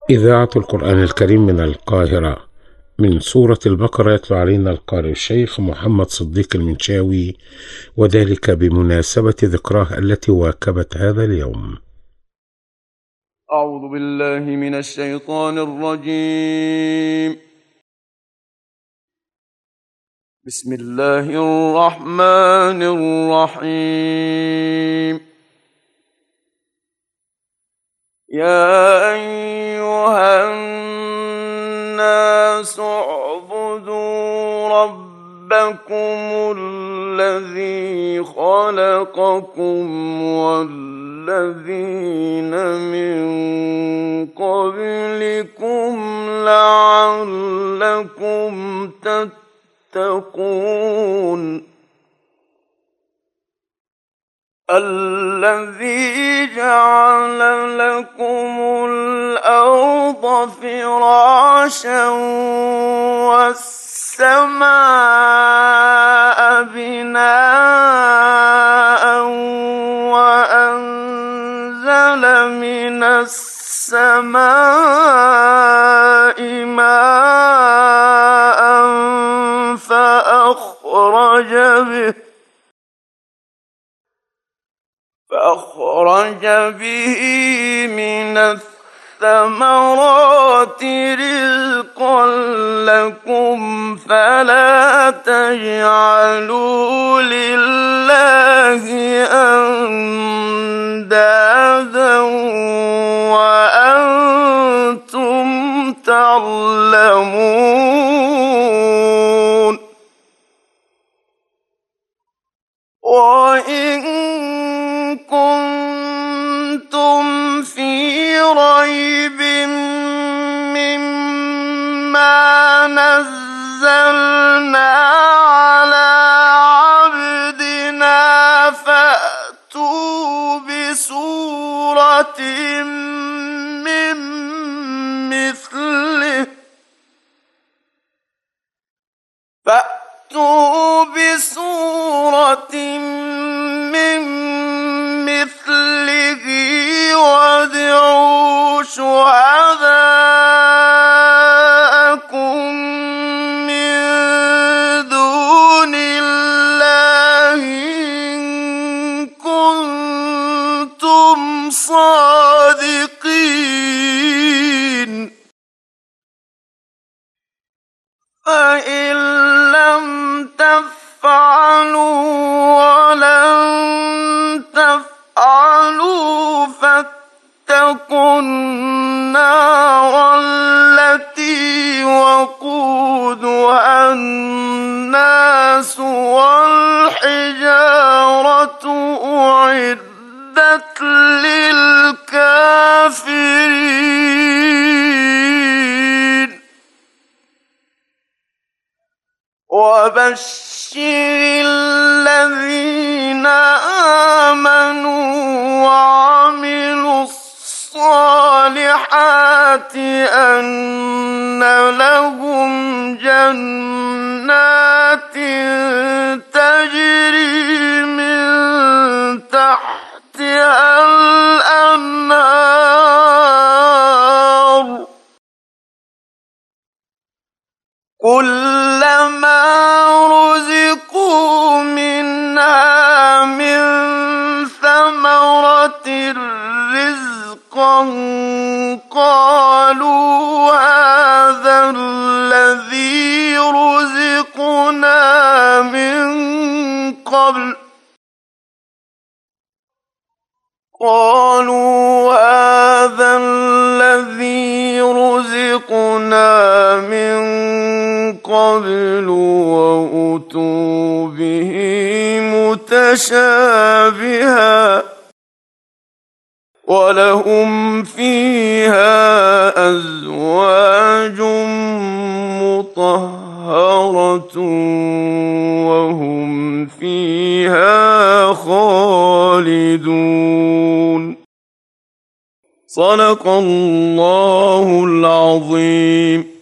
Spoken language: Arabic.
إذاعة القرآن الكريم من القاهرة، من سورة البقرة يتلو علينا القارئ الشيخ محمد صديق المنشاوي، وذلك بمناسبة ذكراه التي واكبت هذا اليوم. أعوذ بالله من الشيطان الرجيم. بسم الله الرحمن الرحيم. يا أيها الناس اعبدوا ربكم الذي خلقكم والذين من قبلكم لعلكم تتقون. الذي جعل لكم الأرض فراشا والسماء بناء وأنزل من السماء ماء فأخرج به من الثمرات رزقا لكم فلا تجعلوا لله أندادا وأنتم تعلمون. وإن كنتم في ريب مما نزلنا على عبدنا فأتوا من مثله فأتوا بسورة من مثله وادعوا شهداءكم من دون الله إن كنتم صادقين. فإن لم تفعلوا ولن تفعلوا فاتقوا النار التي وقودها الناس والحجارة أعدت للكافرين. وبشر الذين آمنوا وعملوا الصالحات أن لهم جنات تجري من تحتها الأنهار كلما رزقوا منها من ثمرة رزقا قالوا هذا الذي رزقنا من قبل وأتوا به متشابها ولهم فيها أزواج مطهرة وهم فيها خالدون. صدق الله العظيم.